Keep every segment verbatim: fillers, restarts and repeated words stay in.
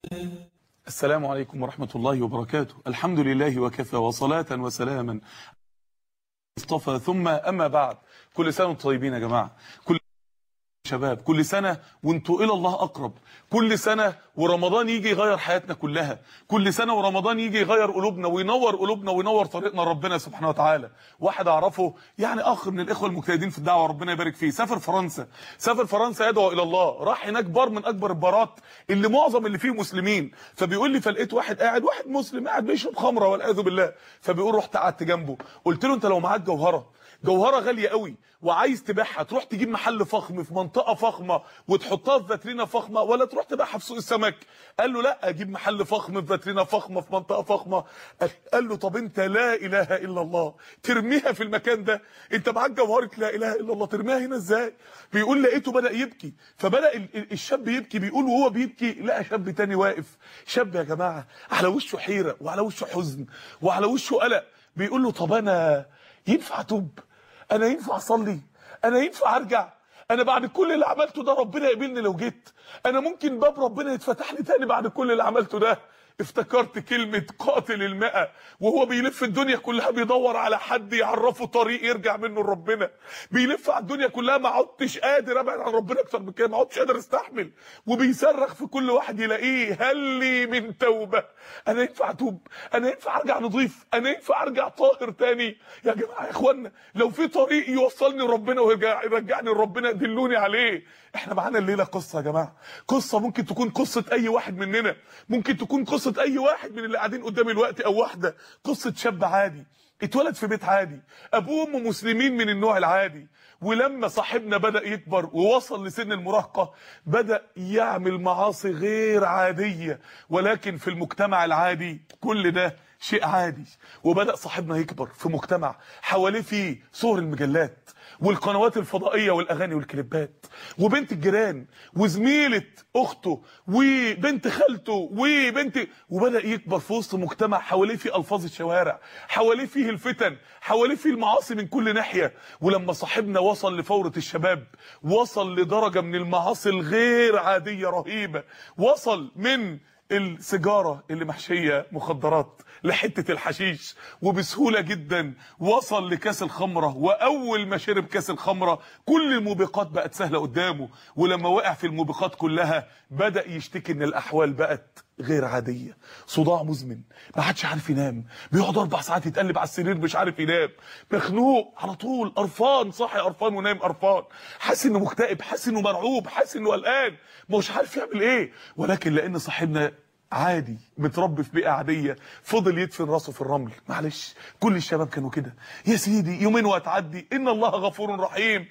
السلام عليكم ورحمة الله وبركاته. الحمد لله وكفى وصلاة وسلاما اصطفى ثم أما بعد. كل سنة وانتم طيبين يا جماعة، كل شباب، كل سنة وانتوا إلى الله أقرب، كل سنة ورمضان يجي يغير حياتنا كلها، كل سنة ورمضان يجي يغير قلوبنا وينور قلوبنا وينور طريقنا ربنا سبحانه وتعالى. واحد أعرفه يعني أخ من الإخوة المجتهدين في الدعوة ربنا يبارك فيه، سافر فرنسا، سافر فرنسا يدعو إلى الله، راح هناك بار من أكبر البارات اللي معظم اللي فيه مسلمين، فبيقول لي فلقيت واحد قاعد، واحد مسلم قاعد بيشرب خمرة والعياذ بالله، فبيقول رحت قعدت جنبه، قلت له أنت لو معاك جوهرة جوهرة غالية قوي وعايز تبيعها تروح تجيب محل فخم في منطقة فخمة وتحطها في فاترينا فخمة ولا تروح تبيعها في سوق السمك؟ قال له لا، اجيب محل فخم في فاترينا فخمة في منطقة فخمة. قال له طب انت لا اله الا الله ترميها في المكان ده؟ انت معاك جوهرة لا اله الا الله ترميها هنا ازاي؟ بيقول لقيته بدأ يبكي، فبدأ الشاب يبكي، بيقول وهو بيبكي لقى شاب تاني واقف، شاب يا جماعة على وشه حيرة وعلى وشه حزن وعلى وشه قلق، بيقول له طب انا ينفع اتوب؟ انا ينفع اصلي؟ انا ينفع ارجع؟ انا بعد كل اللي عملته ده ربنا يقبلني لو جيت؟ انا ممكن باب ربنا يتفتح لي تاني بعد كل اللي عملته ده؟ افتكرت كلمة قاتل المئة وهو بيلف الدنيا كلها بيدور على حد يعرفه طريق يرجع منه لربنا، بيلف على الدنيا كلها ما عدتش قادر ابعد عن ربنا اكتر من كده، ما عدتش قادر استحمل، وبيصرخ في كل واحد يلاقيه هل لي من توبة؟ انا ينفع اتوب؟ انا ينفع ارجع نضيف؟ انا ينفع ارجع طاهر تاني؟ يا جماعه يا اخوانا لو في طريق يوصلني لربنا ويرجع يرجعني لربنا دلوني عليه. احنا معانا الليله قصه يا جماعه، قصه ممكن تكون قصه اي واحد مننا، ممكن تكون قصه اي واحد من اللي قاعدين قدامي دلوقتي، او واحده، قصه شاب عادي اتولد في بيت عادي، ابوه وامه مسلمين من النوع العادي، ولما صاحبنا بدأ يكبر ووصل لسن المراهقة بدأ يعمل معاصي غير عادية، ولكن في المجتمع العادي كل ده شيء عادي. وبدأ صاحبنا يكبر في مجتمع حواليه فيه صور المجلات والقنوات الفضائية والأغاني والكليبات، وبنت الجيران وزميلة أخته وبنت خالته وبنت، وبدأ يكبر في وسط مجتمع حواليه فيه ألفاظ الشوارع، حواليه فيه الفتن، حواليه فيه المعاصي من كل ناحية. ولما صاحبنا وصل لفورة الشباب وصل لدرجة من المعاصي الغير عادية رهيبة، وصل من السيجارة اللي محشية مخدرات لحتة الحشيش، وبسهولة جدا وصل لكاس الخمرة، واول ما شرب كاس الخمرة كل الموبقات بقت سهلة قدامه، ولما وقع في الموبقات كلها بدأ يشتكي ان الاحوال بقت غير عادية، صداع مزمن، ما حدش عارف ينام، بيقعد اربع ساعات يتقلب على السرير مش عارف ينام، مخنوق على طول، قرفان، صاحي قرفان ونايم قرفان، حاسس انه مكتئب، حاسس انه مرعوب، حاسس انه قلقان، مش عارف يعمل ايه. ولكن لان صاحبنا عادي متربي في بيئه عاديه فضل يدفن راسه في الرمل. معلش كل الشباب كانوا كده يا سيدي، يومين وهتعدي، ان الله غفور رحيم،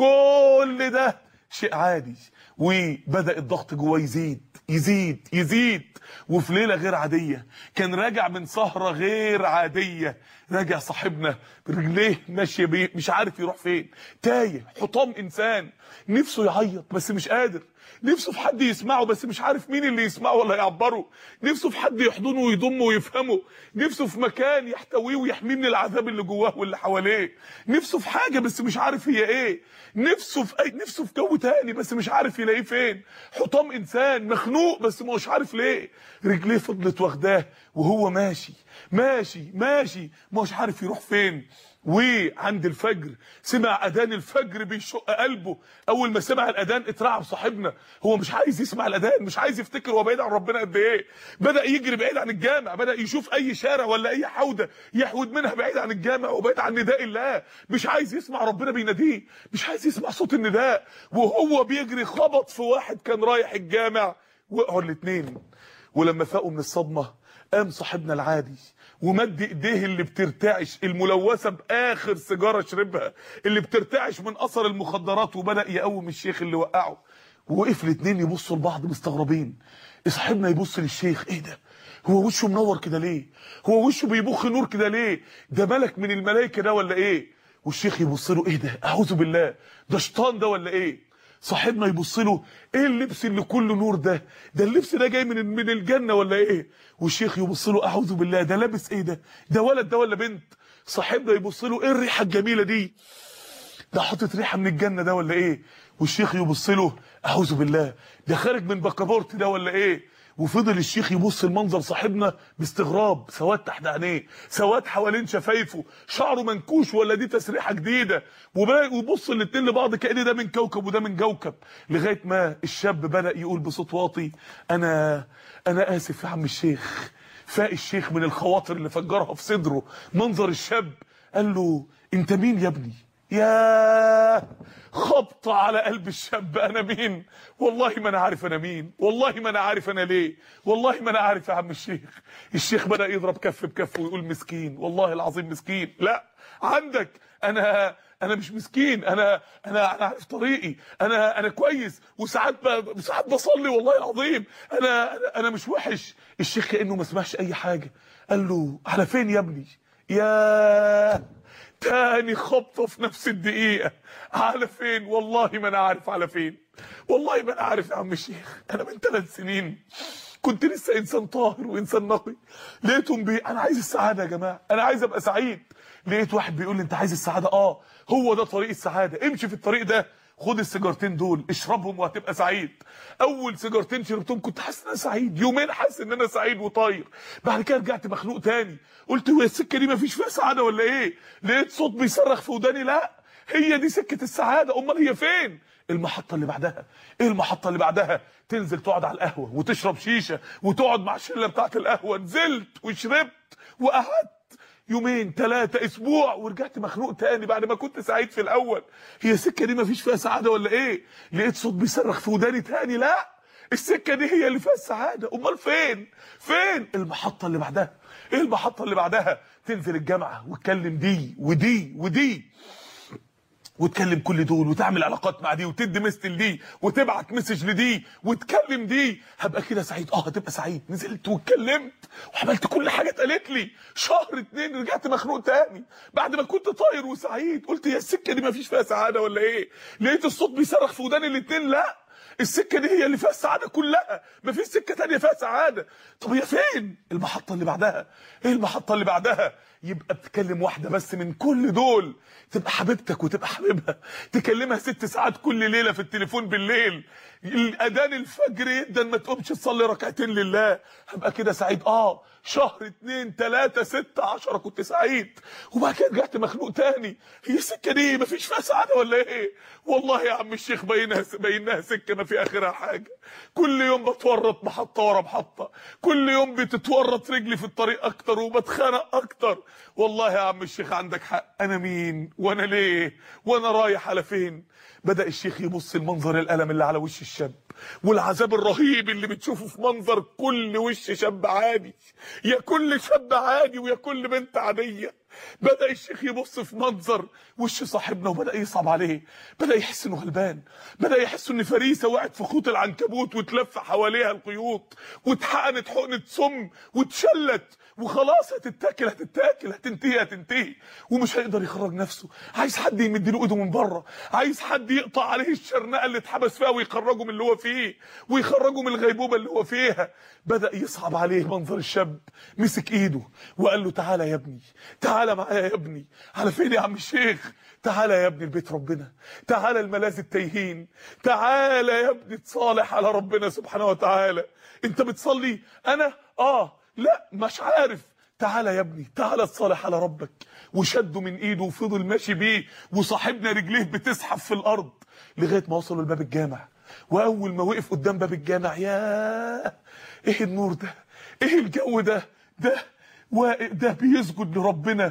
كل ده شيء عادي. وبدأ الضغط جواه يزيد يزيد يزيد، وفي ليله غير عاديه كان راجع من سهره غير عاديه، راجع صاحبنا برجليه ماشيه بيه مش عارف يروح فين، تايه، حطام انسان، نفسه يعيط بس مش قادر، نفسه في حد يسمعه بس مش عارف مين اللي يسمعه ولا يعبره، نفسه في حد يحضنه ويضمه ويفهمه، نفسه في مكان يحتويه ويحميه من العذاب اللي جواه واللي حواليه، نفسه في حاجه بس مش عارف هي ايه، نفسه في اي نفسه في جو تاني بس مش عارف يلاقيه فين، حطام انسان مخنوق بس مش عارف ليه، رجليه فضلت واخداه وهو ماشي ماشي ماشي مش عارف يروح فين. وعند الفجر سمع اذان الفجر بيشق قلبه، اول ما سمع الاذان اترعب صاحبنا، هو مش عايز يسمع الاذان، مش عايز يفتكر هو بعيد عن ربنا قد ايه، بدا يجري بعيد عن الجامع، بدا يشوف اي شارع ولا اي حوضه يحود منها بعيد عن الجامع وبعيد عن نداء الله، مش عايز يسمع ربنا بيناديه، مش عايز يسمع صوت النداء، وهو بيجري خبط في واحد كان رايح الجامع، وقعوا الاثنين. ولما فاقوا من الصدمه قام صاحبنا العادي ومد ايديه اللي بترتعش الملوثه باخر سيجاره شربها اللي بترتعش من اثر المخدرات، وبدا يقوم الشيخ اللي وقعه، ووقف الاثنين يبصوا لبعض مستغربين. صاحبنا يبص للشيخ، ايه ده؟ هو وشه منور كده ليه؟ هو وشه بيبخ نور كده ليه؟ ده ملك من الملائكه ده ولا ايه؟ والشيخ يبص له، ايه ده؟ اعوذ بالله، ده شيطان ده ولا ايه؟ صاحبنا يبص له، ايه اللبس اللي كله نور ده؟ ده اللبس ده جاي من من الجنه ولا ايه؟ والشيخ يبص له، اعوذ بالله، ده لابس ايه ده؟ ده ولد ده ولا بنت؟ صاحبنا يبص له، ايه الريحه الجميله دي؟ ده حاطط ريحه من الجنه ده ولا ايه؟ والشيخ يبص له، اعوذ بالله، ده خارج من بكابورت ده ولا ايه؟ وفضل الشيخ يبص المنظر صاحبنا باستغراب، سواد تحت عينيه، سواد حوالين شفايفه، شعره منكوش ولا دي تسريحه جديده، ويبص الاتنين لبعض كأن ده من كوكب وده من كوكب، لغايه ما الشاب بدأ يقول بصوت واطي: انا انا اسف يا عم الشيخ. فاق الشيخ من الخواطر اللي فجرها في صدره منظر الشاب، قال له: انت مين يا ابني؟ يا خبطة على قلب الشاب. انا مين؟ والله ما انا عارف انا مين، والله ما انا عارف انا ليه، والله ما انا عارف يا عم الشيخ. الشيخ بدأ يضرب كف بكف ويقول: مسكين، والله العظيم مسكين. لا عندك، انا انا مش مسكين، انا انا انا عارف طريقي، انا انا كويس، وساعات ب... ساعات بصلي والله العظيم، انا انا, أنا مش وحش. الشيخ كأنه ما سمعش اي حاجة، قال له: على فين يا ابني؟ يا تاني خبطة في نفس الدقيقة. على فين؟ والله ما انا عارف على فين، والله ما انا عارف يا عم الشيخ. انا من ثلاث سنين كنت لسه انسان طاهر وانسان نقي، لقيتهم بي انا عايز السعادة يا جماعة، انا عايز ابقى سعيد. لقيت واحد بيقول لي: انت عايز السعادة؟ اه، هو ده طريق السعادة، امشي في الطريق ده، خد السيجارتين دول اشربهم وهتبقى سعيد. اول سيجارتين شربتهم كنت حاسس ان انا سعيد، يومين حاسس ان انا سعيد وطاير. بعد كده رجعت مخنوق تاني، قلت: هو السكه دي مفيش فيها سعاده ولا ايه؟ لقيت صوت بيصرخ في وداني: لا، هي دي سكه السعاده. امال هي فين؟ المحطه اللي بعدها. ايه المحطه اللي بعدها؟ تنزل تقعد على القهوه وتشرب شيشه وتقعد مع الشله بتاعت القهوه. نزلت وشربت وقعدت يومين ثلاثة اسبوع ورجعت مخنوق تاني بعد ما كنت سعيد في الاول. هي السكه دي مفيش فيها سعاده ولا ايه؟ لقيت صوت بيصرخ في وداني تاني: لا، السكه دي هي اللي فيها السعاده. امال فين؟ فين المحطه اللي بعدها؟ ايه المحطه اللي بعدها؟ تنزل الجامعه وتكلم دي ودي ودي، وتكلم كل دول وتعمل علاقات مع دي وتدي مثل دي وتبعت مسج لدي وتكلم دي. هبقى كده سعيد. اه هتبقى سعيد. نزلت واتكلمت وعملت كل حاجه اتقالت لي. شهر اتنين رجعت مخنوق تاني بعد ما كنت طاير وسعيد. قلت: هي السكه دي مفيش فيها سعاده ولا ايه؟ لقيت الصوت بيصرخ في وداني الاتنين: لا، السكه دي هي اللي فيها السعاده كلها، مفيش سكه تانيه فيها سعاده. طب هي فين المحطه اللي بعدها؟ ايه المحطه اللي بعدها؟ يبقى بتكلم واحده بس من كل دول، تبقى حبيبتك وتبقى حبيبها، تكلمها ست ساعات كل ليله في التليفون بالليل، الاذان الفجر يدا ما تقومش تصلي ركعتين لله. هبقى كده سعيد. اه شهر اتنين تلاته ستة عشرة كنت سعيد، وبعد كده رجعت مخنوق تاني. هي السكه دي مفيش فيها سعاده ولا ايه؟ والله يا عم الشيخ بينها بينها سكه ما في اخرها حاجه. كل يوم بتورط محطه ورا محطه، كل يوم بتتورط رجلي في الطريق اكتر وبتخنق اكتر. والله يا عم الشيخ عندك حق. انا مين وانا ليه وانا رايح على فين؟ بدأ الشيخ يبص المنظر الألم اللي على وش الشاب والعذاب الرهيب اللي بتشوفه في منظر كل وش شاب عادي، يا كل شاب عادي ويا كل بنت عادية. بدأ الشيخ يبص في منظر وش صاحبنا وبدأ يصعب عليه، بدأ يحس انه غلبان، بدأ يحس ان فريسة وقعت في خيوط العنكبوت وتلف حواليها الخيوط واتحقنت حقنة سم واتشلت وخلاص هتتاكل هتتاكل هتنتهي هتنتهي ومش هيقدر يخرج نفسه. عايز حد يمد له ايده من بره، عايز حد يقطع عليه الشرنقه اللي اتحبس فيها ويخرجه من اللي هو فيه ويخرجه من الغيبوبه اللي هو فيها. بدأ يصعب عليه منظر الشاب. مسك ايده وقال له: تعالى يا ابني، تعالى معايا يا ابني. على فين يا عم الشيخ؟ تعالى يا ابني لبيت ربنا، تعالى الملاذ التايهين، تعالى يا ابني تصالح على ربنا سبحانه وتعالى. انت بتصلي؟ انا اه لا مش عارف. تعالى يا ابني، تعالى تصالح على ربك. وشده من ايده وفضل ماشي بيه وصاحبنا رجليه بتزحف في الارض لغايه ما وصلوا لباب الجامع. واول ما وقف قدام باب الجامع، ياه ايه النور ده، ايه الجو ده، ده وده بيسجد لربنا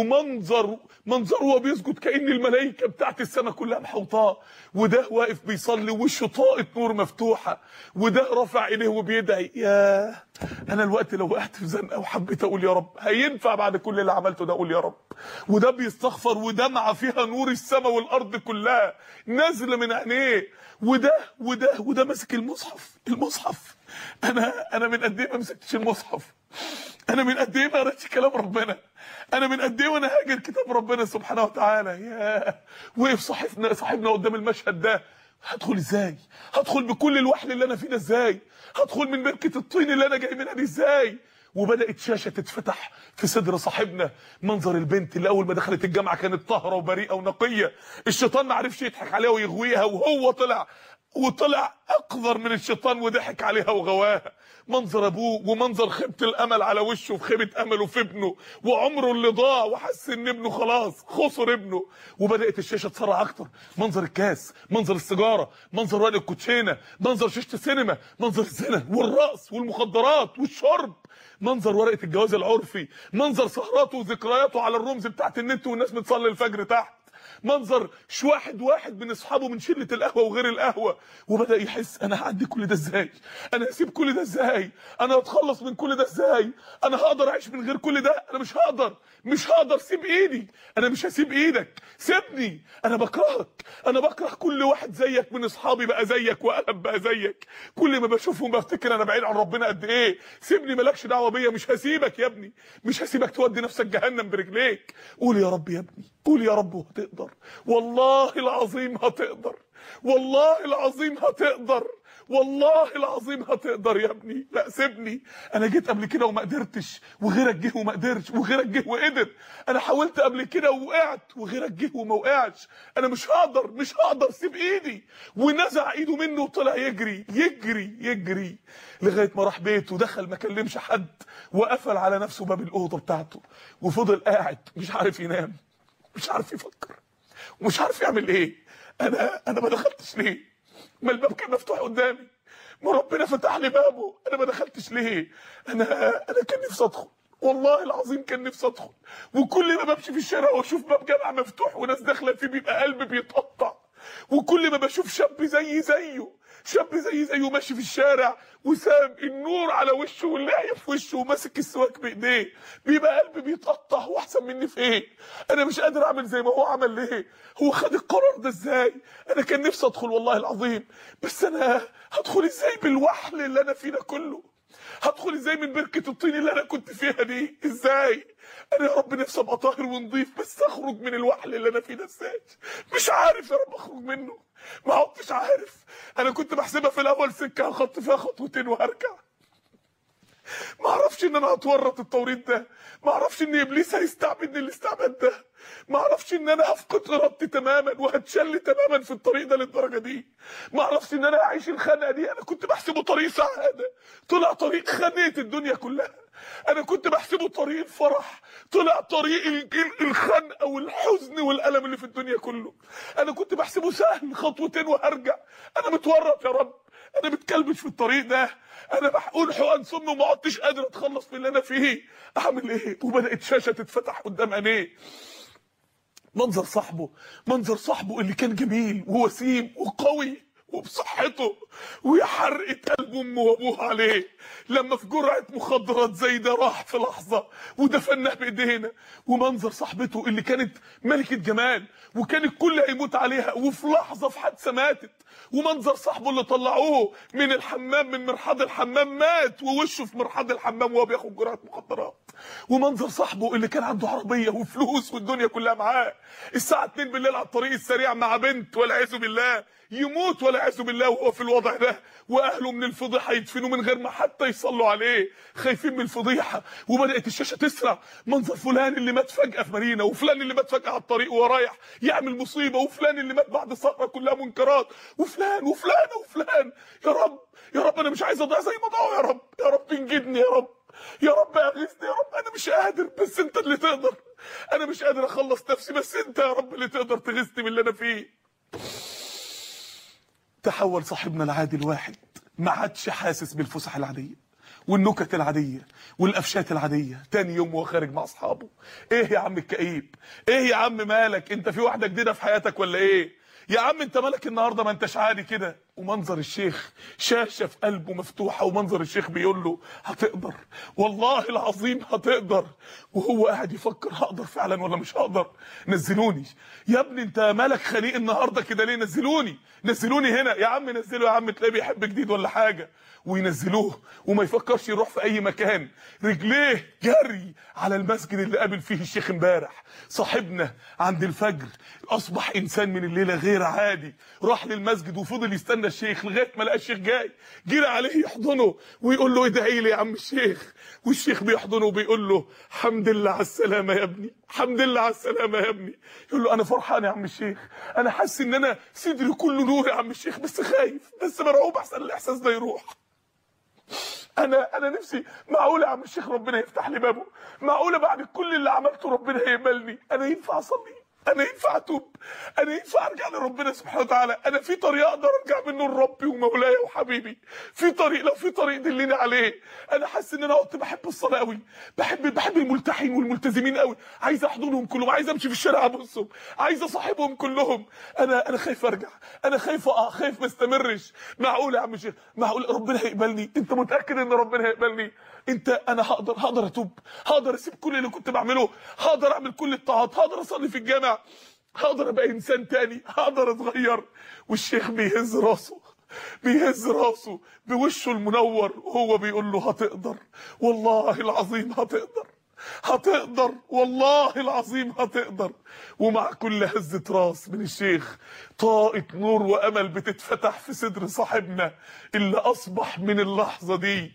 ومنظر منظر هو بيسجد كأن الملائكه بتاعت السماء كلها محوطاه، وده واقف بيصلي وشه طاقه نور مفتوحه، وده رافع عينيه وبيدعي. ياه انا الوقت لو وقعت في زنقه وحبيت اقول يا رب هينفع بعد كل اللي عملته ده اقول يا رب. وده بيستغفر ودمعه فيها نور السماء والارض كلها نازله من عينيه، وده وده وده ماسك المصحف المصحف انا انا من قد ايه ما مسكتش المصحف، انا من قد ايه ما قريتش كلام ربنا، انا من قد ايه وانا هاجر كتاب ربنا سبحانه وتعالى. يا وقف صاحبنا صاحبنا قدام المشهد ده. هدخل ازاي؟ هدخل بكل الوحل اللي انا فيه ده ازاي؟ هدخل من بركه الطين اللي انا جاي منها دي ازاي؟ وبدات شاشه تتفتح في صدر صاحبنا. منظر البنت اللي اول ما دخلت الجامعه كانت طاهره وبريئه ونقيه، الشيطان ما عرفش يضحك عليها ويغويها، وهو طلع وطلع اقذر من الشيطان وضحك عليها وغواها. منظر ابوه ومنظر خيبه الامل على وشه في خيبه امله في ابنه، وعمره اللي ضاع وحس ان ابنه خلاص خسر ابنه. وبدات الشاشه تسرع اكتر، منظر الكاس، منظر السيجاره، منظر ورق الكوتشينه، منظر شاشه السينما، منظر الزنا والرقص والمخدرات والشرب، منظر ورقه الجواز العرفي، منظر سهراته وذكرياته على الرمز بتاعت النت والناس بتصلي الفجر تحت، منظر ش واحد واحد من اصحابه من شله القهوه وغير القهوه. وبدا يحس انا هعدي كل ده ازاي؟ انا هسيب كل ده ازاي؟ انا هتخلص من كل ده ازاي؟ انا هقدر اعيش من غير كل ده؟ انا مش هقدر، مش هقدر. سيب ايدي، انا مش هسيب ايدك، سيبني، انا بكرهك، انا بكره كل واحد زيك من اصحابي بقى زيك وقلب بقى زيك، كل ما بشوفهم بفتكر انا بعيد عن ربنا قد ايه. سيبني، مالكش دعوه بيا، مش هسيبك يا ابني، مش هسيبك تودي نفسك جهنم برجليك. قول يا رب يا ابني، قول يا رب وهتقدر، والله العظيم هتقدر، والله العظيم هتقدر، والله العظيم هتقدر يا ابني. لا سيبني، انا جيت قبل كده وما قدرتش، وغيرك جه وما قدرش، وغيرك جه وقدر. انا حاولت قبل كده ووقعت، وغيرك جه وما وقعش. انا مش هقدر، مش هقدر، سيب ايدي. ونزع ايده منه وطلع يجري يجري يجري لغايه ما راح بيته، دخل ما كلمش حد، وقفل على نفسه باب الاوضه بتاعته، وفضل قاعد مش عارف ينام، مش عارف يفكر، ومش عارف يعمل ايه. انا انا ما دخلتش ليه؟ ما الباب كان مفتوح قدامي، ما ربنا فتح لي بابه، انا ما دخلتش ليه؟ انا انا كان نفسي ادخل، والله العظيم كان نفسي ادخل. وكل ما بمشي في الشارع واشوف باب جامع مفتوح وناس داخله فيه بيبقى قلبي بيتقطع. وكل ما بشوف شاب زي زيه، شاب زي زيه ماشي في الشارع وساب النور على وشه واللحيه في وشه وماسك السواك بايديه، بيبقى قلبي بيتقطع. هو احسن مني في ايه؟ انا مش قادر اعمل زي ما هو عمل. ليه؟ هو خد القرار ده ازاي؟ انا كان نفسي ادخل والله العظيم، بس انا هدخل ازاي بالوحل اللي انا فيه ده كله؟ هدخل ازاي من بركه الطين اللي انا كنت فيها دي؟ ازاي؟ انا يا رب نفسي ابقى طاهر ونضيف، بس اخرج من الوحل اللي انا فيه ده ازاي؟ مش عارف يا رب اخرج منه، ما عدتش عارف. انا كنت بحسبها في الاول سكه هخط فيها خطوتين وهرجع، ما اعرفش ان انا هتورط التوريط ده، ما اعرفش ان ابليس هيستعبدني الاستعباد ده، ما اعرفش ان انا هفقد ارادتي تماما وهتشل تماما في الطريق ده للدرجه دي، ما اعرفش ان انا اعيش الخنقه دي. انا كنت بحسبه طريق سعاده، طلع طريق خنقه الدنيا كلها. انا كنت بحسبه طريق الفرح، طلع طريق الخنقه والحزن والالم اللي في الدنيا كله. انا كنت بحسبه سهل، خطوتين وهرجع. انا متورط يا رب، انا متكلبش في الطريق ده، انا بحقول حقن سم وما عدتش قادر اتخلص من اللي انا فيه. اعمل ايه؟ وبدات شاشه تتفتح قدام عينيه، منظر صاحبه، منظر صاحبه اللي كان جميل ووسيم وقوي وبصحته، ويا حرقة قلب امه وابوه عليه لما في جرعه مخدرات زي ده راح في لحظه ودفناه بايدينا. ومنظر صاحبته اللي كانت ملكه جمال وكان الكل هيموت عليها وفي لحظه في حادثه ماتت. ومنظر صاحبه اللي طلعوه من الحمام، من مرحاض الحمام، مات ووشه في مرحاض الحمام وهو بياخد جرعه مخدرات. ومنظر صاحبه اللي كان عنده عربيه وفلوس والدنيا كلها معاه، الساعه اتنين بالليل على الطريق السريع مع بنت والعياذ بالله، يموت والعياذ بالله وهو في الوضع ده، واهله من الفضيحه يدفنوا من غير ما حتى يصلوا عليه، خايفين من الفضيحه. وبدات الشاشه تسرع، منظر فلان اللي مات فجاه في مارينا، وفلان اللي مات فجاه على الطريق وهو رايح يعمل مصيبه، وفلان اللي مات بعد سهره كلها منكرات، وفلان وفلان وفلان. يا رب يا رب انا مش عايز اضيع زي ما ضاعوا، يا رب يا رب انجدني، يا رب يا رب اغيثني، يا رب انا مش قادر بس انت اللي تقدر، انا مش قادر اخلص نفسي بس انت يا رب اللي تقدر تغيثني من اللي انا فيه. تحول صاحبنا العادي الواحد، ما عادش حاسس بالفسح العاديه والنكت العاديه والقفشات العاديه. تاني يوم وهو خارج مع اصحابه، ايه يا عم الكئيب؟ ايه يا عم مالك؟ انت في واحده جديده في حياتك ولا ايه؟ يا عم انت مالك النهارده؟ ما انتش عادي كده. ومنظر الشيخ، شاشه في قلبه مفتوحه، ومنظر الشيخ بيقول له هتقدر، والله العظيم هتقدر. وهو قاعد يفكر هقدر فعلا ولا مش هقدر؟ نزلوني يا ابني، انت مالك خليق النهارده كده ليه؟ نزلوني نزلوني هنا يا عم، نزلوا يا عم، تلاقيه بيحب جديد ولا حاجه. وينزلوه وما يفكرش يروح في اي مكان، رجليه جري على المسجد اللي قابل فيه الشيخ امبارح. صاحبنا عند الفجر اصبح انسان من الليله غير عادي، راح للمسجد وفضل يستنى الشيخ لغايه ما لقى الشيخ جاي، جري عليه يحضنه ويقول له ادعي لي يا عم الشيخ. والشيخ بيحضنه وبيقول له الحمد لله على السلامه يا ابني، الحمد لله على السلامه يا ابني. يقول له انا فرحان يا عم الشيخ، انا حاسس ان انا صدري كله نور يا عم الشيخ، بس خايف، بس مرعوب احسن الاحساس ده يروح. انا انا نفسي معقوله يا عم الشيخ ربنا يفتح لي بابه؟ معقوله بعد كل اللي عملته ربنا هيقبلني؟ انا ينفع اصلي؟ انا ينفع اتوب؟ انا ينفع ارجع لربنا سبحانه وتعالى؟ انا في طريق اقدر ارجع منه لربي ومولاي وحبيبي؟ في طريق؟ لو في طريق دلني عليه. انا حاسس ان انا كنت بحب الصلاه قوي، بحب بحب الملتحين والملتزمين قوي، عايز احضنهم كلهم، عايز امشي في الشارع ابصهم، عايز اصاحبهم كلهم. انا انا خايف ارجع، انا خايف اقع، خايف ما استمرش. معقول يا عم الشيخ؟ معقول ربنا هيقبلني؟ انت متاكد ان ربنا هيقبلني؟ انت انا هقدر هقدر اتوب؟ هقدر اسيب كل اللي كنت بعمله؟ هقدر اعمل كل الطاعات؟ هقدر اصلي في الجامع؟ هقدر ابقى انسان تاني؟ هقدر اتغير؟ والشيخ بيهز راسه، بيهز راسه بوشه المنور وهو بيقول له هتقدر، والله العظيم هتقدر، هتقدر والله العظيم هتقدر. ومع كل هزة راس من الشيخ طاقة نور وامل بتتفتح في صدر صاحبنا اللي اصبح من اللحظة دي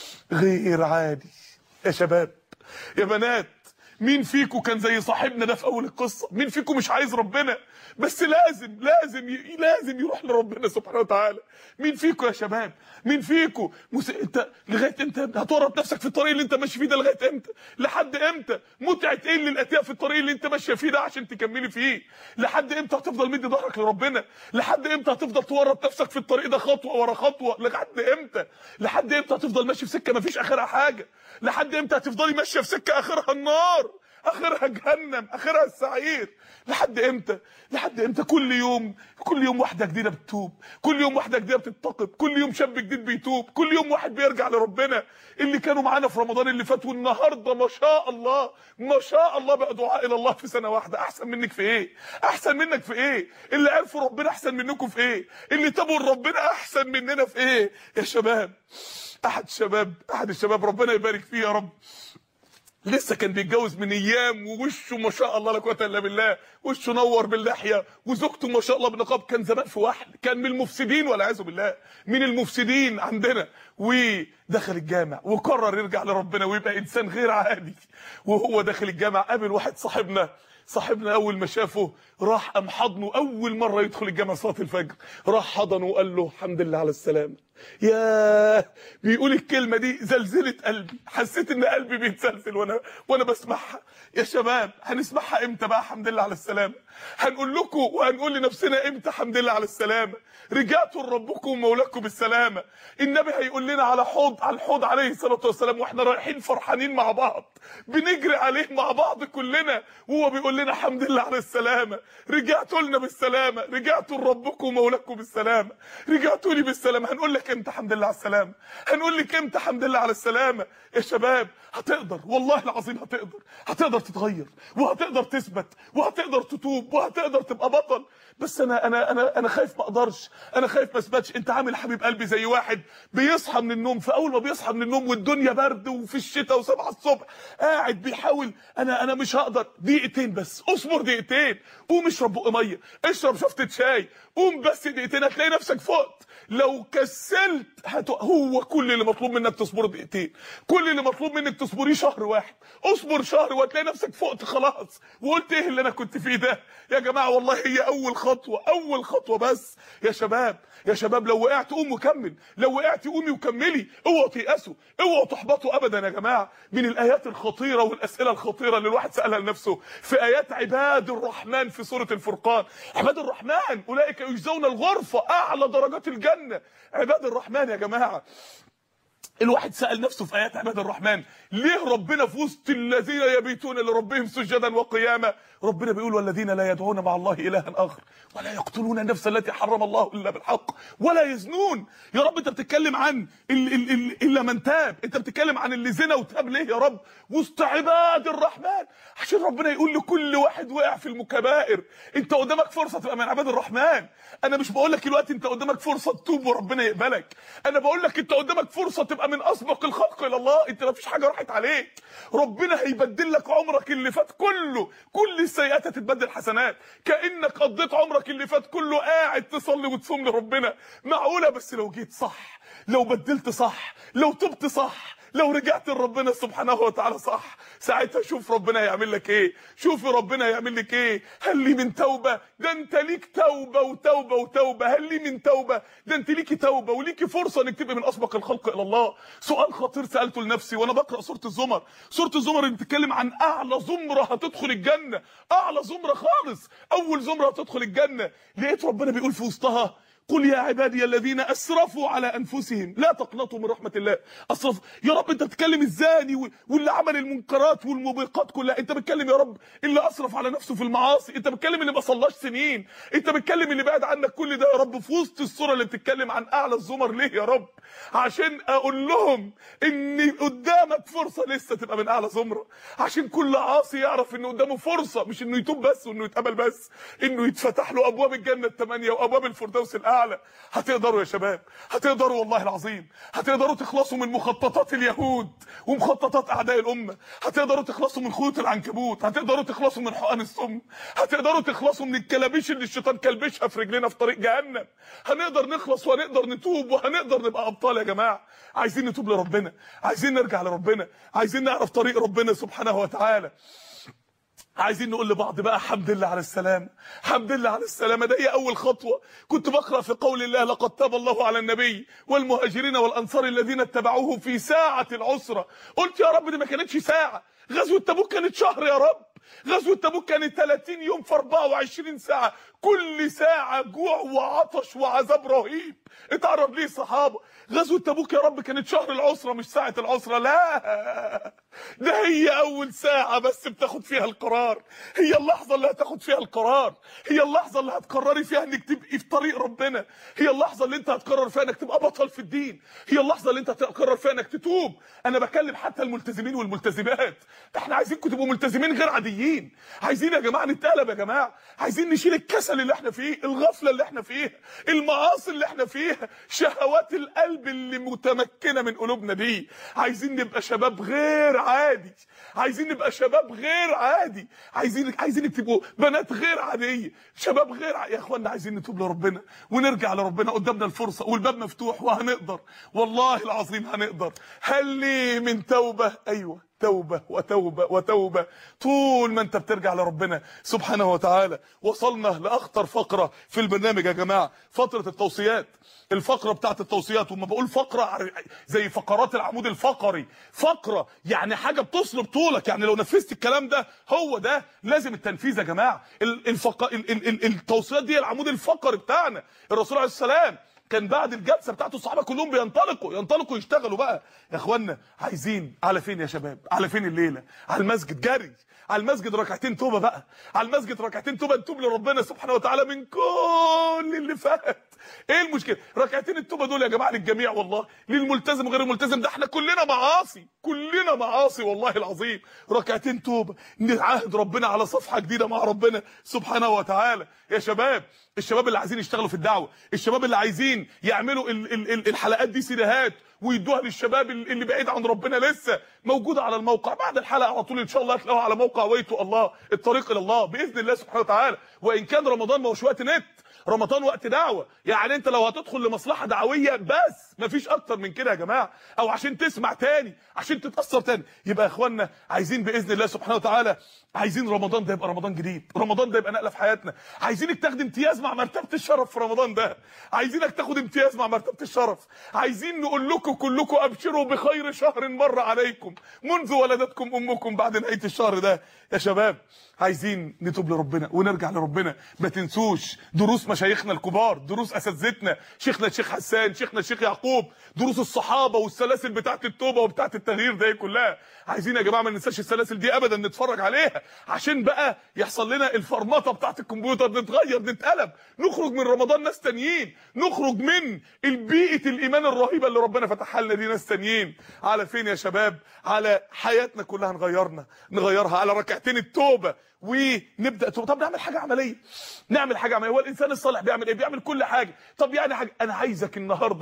غير عادي. يا شباب يا بنات، مين فيكم كان زي صاحبنا ده في اول القصه؟ مين فيكم مش عايز ربنا بس لازم لازم ي... لازم يروح لربنا سبحانه وتعالى؟ مين فيكم يا شباب؟ مين فيكم مس... انت لغايه امتى هتورط نفسك في الطريق اللي انت ماشي فيه ده؟ لغايه امتى؟ لحد امتى؟ متعه ايه اللي لقيتيها في الطريق اللي انت ماشيه فيه ده عشان تكملي فيه؟ لحد امتى هتفضل مدي ظهرك لربنا؟ لحد امتى هتفضل تورط نفسك في الطريق ده خطوه ورا خطوه؟ لحد امتى؟ لحد امتى هتفضل ماشي في سكه مفيش اخرها حاجه؟ لحد امتى هتفضلي ماشيه في سكه اخرها النار، اخرها جهنم، اخرها السعير؟ لحد امتى؟ لحد امتى؟ كل يوم كل يوم واحده جديده بتتوب، كل يوم واحده جديده بتتقب، كل يوم شاب جديد بيتوب، كل يوم واحد بيرجع لربنا. اللي كانوا معانا في رمضان اللي فات والنهارده ما شاء الله ما شاء الله بقى دعاء الى الله في سنه واحده. احسن منك في ايه؟ احسن منك في ايه؟ اللي عرفوا ربنا احسن منكم في ايه؟ اللي تابوا لربنا احسن مننا في ايه؟ يا شباب، احد الشباب احد الشباب ربنا يبارك فيه يا رب، لسه كان بيتجوز من ايام ووشه ما شاء الله لا قوه الا بالله، وشه نور باللحيه وزوجته ما شاء الله بنقاب. كان زمان في واحد كان من المفسدين والعياذ بالله، من المفسدين عندنا، ودخل الجامع وقرر يرجع لربنا ويبقى انسان غير عادي. وهو داخل الجامع قابل واحد صاحبنا صاحبنا اول ما شافه راح قام حضنه، اول مره يدخل الجامع صلاه الفجر راح حضنه وقال له الحمد لله على السلامه. ياه، بيقول الكلمه دي زلزلت قلبي، حسيت ان قلبي بيتزلزل وانا وانا بسمعها. يا شباب هنسمعها امتى بقى الحمد لله على السلامه؟ هنقول لكم وهنقول لنفسنا امتى الحمد لله على السلامه؟ رجعتوا لربكم ومولاكم بالسلامه. النبي هيقول لنا على حوض على الحوض عليه الصلاه والسلام واحنا رايحين فرحانين مع بعض بنجري عليه مع بعض كلنا وهو بيقول لنا الحمد لله على السلامه. رجعتوا لنا بالسلامه، رجعتوا لربكم ومولاكم بالسلامه، رجعتوا لي بالسلامه. هنقول لك امتى الحمد لله على السلامه؟ هنقول لك امتى الحمد لله على السلامه؟ يا شباب هتقدر والله العظيم، هتقدر هتقدر تتغير وهتقدر تثبت وهتقدر تتوب وهتقدر تبقى بطل. بس انا انا انا انا خايف ما اقدرش، انا خايف ما اثبتش. انت عامل حبيب قلبي زي واحد بيصحى من النوم، فاول ما بيصحى من النوم والدنيا برد وفي الشتاء وسبعة الصبح قاعد بيحاول انا انا مش هقدر. دقيقتين بس، اصبر دقيقتين، قوم اشرب بق ميه، اشرب شفطه شاي، قوم بس دقيقتين هتلاقي نفسك فقت. لو كسلت هت... هو كل اللي مطلوب منك تصبر دقيقتين، كل اللي مطلوب منك تصبريه شهر واحد. اصبر شهر وهتلاقي نفسك فقت خلاص وقلت ايه اللي انا كنت فيه ده؟ يا جماعه والله هي اول خطوه، اول خطوه بس. يا شباب يا شباب لو وقعت قوم وكمل، لو وقعتي قومي وكملي، اوعوا تيأسوا، اوعوا تحبطوا ابدا. يا جماعه من الايات الخطيره والاسئله الخطيره اللي الواحد سالها لنفسه في ايات عباد الرحمن في سوره الفرقان. عباد الرحمن اولئك يجزون الغرفه، اعلى درجات الجنه. عباد الرحمن يا جماعه، الواحد سأل نفسه في آيات عباد الرحمن ليه ربنا في وسط الذين يبيتون لربهم سجدا وقياما ربنا بيقول والذين لا يدعون مع الله إلها آخر ولا يقتلون النفس التي حرم الله إلا بالحق ولا يزنون. يا رب انت بتتكلم عن إلا من تاب، انت بتتكلم عن اللي زنا وتاب ليه يا رب وسط عباد الرحمن؟ عشان ربنا يقول لكل واحد وقع في المكبائر انت قدامك فرصة تبقى من عباد الرحمن. انا مش بقول لك دلوقتي انت قدامك فرصة تتوب وربنا يقبلك، انا بقول لك انت قدامك فرصة تبقى من اسبق الخلق الى الله. انت ما فيش حاجه راحت عليك، ربنا هيبدل لك عمرك اللي فات كله، كل السيئات هتتبدل حسنات، كانك قضيت عمرك اللي فات كله قاعد تصلي وتصوم لربنا. معقوله؟ بس لو جيت صح، لو بدلت صح، لو تبت صح، لو رجعت لربنا سبحانه وتعالى صح، ساعتها شوف ربنا هيعمل لك ايه، شوفي ربنا هيعمل لك ايه. هل لي من توبه؟ ده انت ليك توبه وتوبه وتوبه. هل لي من توبه؟ ده انت ليكي توبه وليكي فرصه انك تبقي من اسبق الخلق الى الله. سؤال خطير سالته لنفسي وانا بقرا سوره الزمر. سوره الزمر بتتكلم عن اعلى زمره هتدخل الجنه، اعلى زمره خالص، اول زمره هتدخل الجنه. لقيت ربنا بيقول في وسطها: قل يا عبادي الذين اسرفوا على انفسهم لا تقنطوا من رحمه الله. اسرف يا رب، انت بتتكلم الزاني واللي عمل المنكرات والموبقات كلها، انت بتتكلم يا رب اللي اسرف على نفسه في المعاصي، انت بتتكلم اللي ما صلاش سنين، انت بتتكلم اللي بعد عنك كل ده يا رب في وسط السوره اللي بتتكلم عن اعلى الزمر. ليه يا رب؟ عشان اقول لهم ان قدامك فرصه لسه تبقى من اعلى زمره، عشان كل عاصي يعرف ان قدامه فرصه، مش انه يتوب بس وانه يتقبل بس، انه يتفتح له ابواب الجنه الثمانيه وابواب الفردوس الاعلى. هتقدروا يا شباب، هتقدروا والله العظيم، هتقدروا تخلصوا من مخططات اليهود ومخططات اعداء الامه، هتقدروا تخلصوا من خيوط العنكبوت، هتقدروا تخلصوا من حقن السم، هتقدروا تخلصوا من الكلابيش اللي الشيطان كلبشها في رجلنا في طريق جهنم. هنقدر نخلص وهنقدر نتوب وهنقدر نبقى ابطال يا جماعه. عايزين نتوب لربنا، عايزين نرجع لربنا، عايزين نعرف طريق ربنا سبحانه وتعالى. عايزين نقول لبعض بقى حمد لله على السلامه، حمد لله على السلامه. ده هي اول خطوه. كنت بقرا في قول الله: لقد تاب الله على النبي والمهاجرين والانصار الذين اتبعوه في ساعه العسره. قلت يا رب دي ما كانتش ساعه، غزوه تبوك كانت شهر يا رب، غزوه تبوك كانت ثلاثين يوم في أربعة وعشرين ساعه، كل ساعه جوع وعطش وعذاب رهيب اتعرض ليه الصحابه. غزوه تبوك يا رب كانت شهر العسره مش ساعه العسره، لا ده هي اول ساعه بس بتاخد فيها القرار، هي اللحظه اللي هتاخد فيها القرار، هي اللحظه اللي هتقرري فيها انك تبقي في طريق ربنا، هي اللحظه اللي انت هتقرر فيها انك تبقى بطل في الدين، هي اللحظه اللي انت هتقرر فيها انك تتوب. انا بكلم حتى الملتزمين والملتزمات، احنا عايزينكم تبقوا ملتزمين غير عاديين، عايزين يا جماعه نتقلب يا جماعه، عايزين نشيل الكسل اللي احنا فيه، الغفله اللي احنا فيها، المعاصي اللي احنا فيها، شهوات القلب اللي متمكنه من قلوبنا دي. عايزين نبقى شباب غير عادي، عايزين نبقى شباب غير عادي، عايزين عايزين تبقوا بنات غير عاديه، شباب غير ع... يا اخوانا عايزين نتوب لربنا ونرجع لربنا. قدامنا الفرصه والباب مفتوح وهنقدر، والله العظيم هنقدر. هل لي من توبه؟ ايوه، توبه وتوبه وتوبه. طول ما انت بترجع لربنا سبحانه وتعالى. وصلنا لاخطر فقره في البرنامج يا جماعه، فتره التوصيات. الفقره بتاعت التوصيات، وما بقول فقره زي فقرات العمود الفقري، فقره يعني حاجه بتصلب طولك، يعني لو نفذت الكلام ده هو ده لازم التنفيذ يا جماعه. الفق... التوصيات دي العمود الفقري بتاعنا. الرسول عليه السلام كان بعد الجلسه بتاعته الصحابه كلهم بينطلقوا ينطلقوا يشتغلوا بقى. يا اخوانا عايزين على فين يا شباب؟ على فين الليله؟ على المسجد جري، على المسجد ركعتين توبه بقى، على المسجد ركعتين توبه نتوب لربنا سبحانه وتعالى من كل اللي فات. ايه المشكله؟ ركعتين التوبه دول يا جماعه للجميع والله، للملتزم وغير الملتزم، ده احنا كلنا معاصي، كلنا معاصي والله العظيم. ركعتين توبه نعاهد ربنا على صفحه جديده مع ربنا سبحانه وتعالى. يا شباب، الشباب اللي عايزين يشتغلوا في الدعوه، الشباب اللي عايزين يعملوا ال ال ال الحلقات دي سيديهات ويدوها للشباب اللي بعيد عن ربنا، لسه موجوده على الموقع بعد الحلقه على طول ان شاء الله هتلاقوها على موقع ويتو الله، الطريق الى الله باذن الله سبحانه وتعالى. وان كان رمضان ما هوش وقت نت، رمضان وقت دعوه، يعني انت لو هتدخل لمصلحه دعويه بس مفيش اكتر من كده يا جماعه، او عشان تسمع تاني، عشان تتاثر تاني. يبقى يا اخوانا عايزين باذن الله سبحانه وتعالى، عايزين رمضان ده يبقى رمضان جديد، رمضان ده يبقى نقله في حياتنا، عايزينك تاخد امتياز مع مرتبه الشرف في رمضان ده، عايزينك تاخد امتياز مع مرتبه الشرف، عايزين نقول لكم كلكم ابشروا بخير شهر مر عليكم منذ ولدتكم امكم بعد نهايه الشهر ده. يا شباب عايزين نتوب لربنا ونرجع لربنا. ما تنسوش دروس مشايخنا الكبار، دروس اساتذتنا، شيخنا الشيخ حسان، شيخنا الشيخ يعقوب، دروس الصحابه والسلاسل بتاعه التوبه وبتاعه التغيير دي كلها. عايزين يا جماعه ما ننساش السلاسل دي ابدا، نتفرج عليها عشان بقى يحصل لنا الفرمطه بتاعه الكمبيوتر، نتغير نتقلب، نخرج من رمضان ناس تانيين، نخرج من البيئه الايمان الرهيبه اللي ربنا فتحها لنا دي ناس تانيين. على فين يا شباب؟ على حياتنا كلها نغيرنا نغيرها على ركعتين التوبه ونبدا توبه. طب نعمل حاجه عمليه، نعمل حاجه عمليه. هو الانسان الصالح بيعمل ايه؟ بيعمل كل حاجه. طب يعني حاجه، انا عايزك النهارده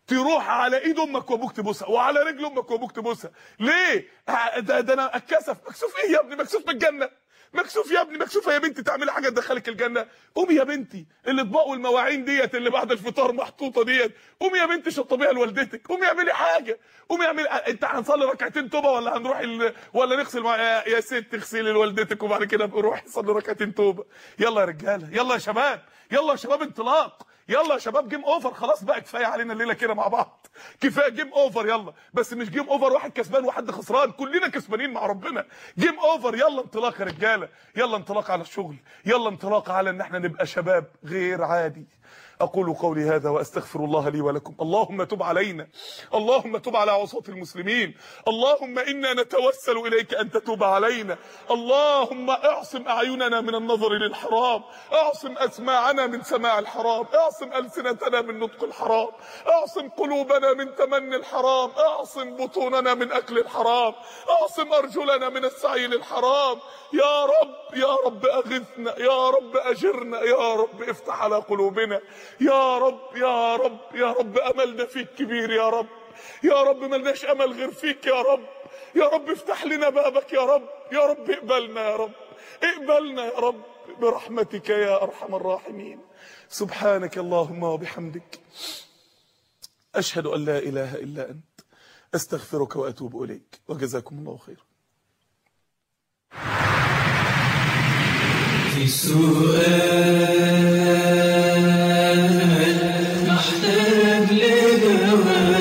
تروح على ايد امك وابوك تبوسها وعلى رجل امك وابوك تبوسها. ليه؟ ده, ده انا اتكسف. مكسوف ايه يا ابني؟ مكسوف من الجنه؟ مكسوف يا ابني؟ مكسوفه يا بنتي تعملي حاجه تدخلك الجنه؟ قومي يا بنتي، الاطباق والمواعين ديت اللي بعد الفطار محطوطه ديت، قومي يا بنتي شطبيها لوالدتك، قومي اعملي حاجه، قومي اعملي. انت هنصلي ركعتين توبه ولا هنروح ال... ولا نغسل مع... يا, يا ست اغسلي لوالدتك وبعد كده روحي صلي ركعتين توبه. يلا يا رجاله، يلا يا شباب، يلا يا شباب انطلاق، يلا يا شباب جيم اوفر. خلاص بقى كفايه علينا الليله كده مع بعض، كفايه جيم اوفر. يلا بس مش جيم اوفر واحد كسبان وحد خسران، كلنا كسبانين مع ربنا. جيم اوفر. يلا انطلاق يا رجاله، يلا انطلاق على الشغل، يلا انطلاق على ان احنا نبقى شباب غير عادي. اقول قولي هذا واستغفر الله لي ولكم. اللهم تب علينا، اللهم تب على عصاة المسلمين، اللهم انا نتوسل اليك ان تتوب علينا. اللهم اعصم اعيننا من النظر للحرام، اعصم اسماعنا من سماع الحرام، اعصم السنتنا من نطق الحرام، اعصم قلوبنا من تمني الحرام، اعصم بطوننا من اكل الحرام، اعصم ارجلنا من السعي للحرام. يا رب يا رب اغثنا، يا رب اجرنا، يا رب افتح على قلوبنا، يا رب يا رب يا رب املنا فيك كبير، يا رب يا رب ملناش امل غير فيك، يا رب يا رب افتح لنا بابك، يا رب يا رب اقبلنا، يا رب اقبلنا يا رب برحمتك يا ارحم الراحمين. سبحانك اللهم وبحمدك، اشهد ان لا اله الا انت، استغفرك واتوب اليك، وجزاكم الله خيرا. في السؤال